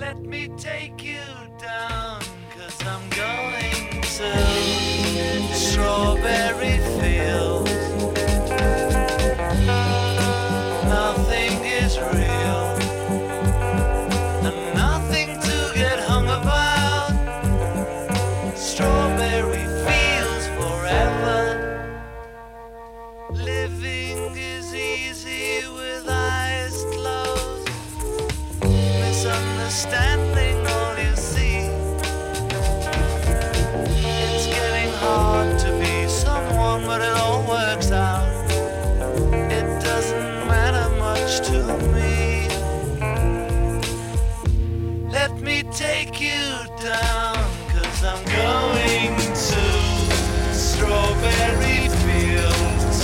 Let me take you down, 'cause I'm going to strawberry fields. Nothing is real, and nothing to get hung about. Strawberry fields forever. Living is easy with eyes closed. Misunderstanding all you see. It's getting hard to be someone, but it all works out. It doesn't matter much to me. Let me take you down, 'cause I'm going to strawberry fields.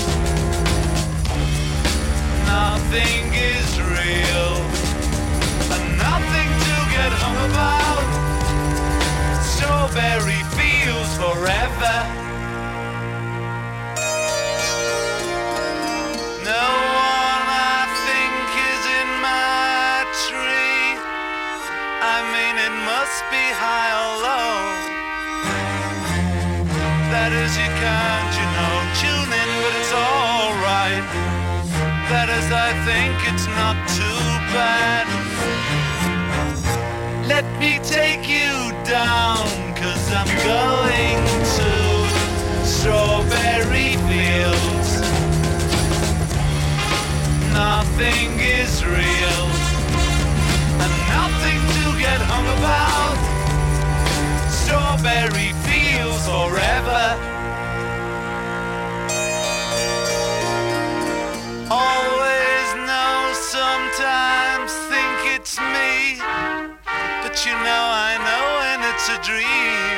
Nothing is real, and nothing to get hung about. Strawberry fields forever. No one I think is in my tree. I mean, it must be high or low. That is, you can't, tune in, but it's alright. That is, I think it's not too bad. Let me take you down, 'cause I'm going to strawberry fields. Nothing is real, and nothing to get hung about. Strawberry fields forever. Always know, sometimes think it's me, but I know when it's a dream.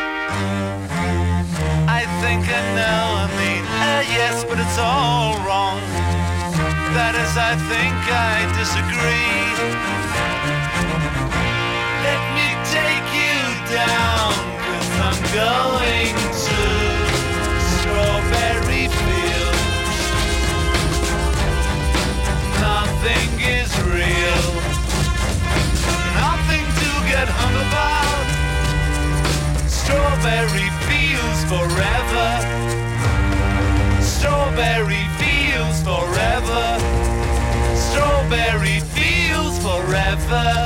I think I know, yes, but it's all wrong. That is, I think I disagree. Let me take you down, 'cause I'm going to strawberry fields. Nothing is real, nothing to get hung about. Strawberry fields forever. Strawberry fields forever. Strawberry fields forever.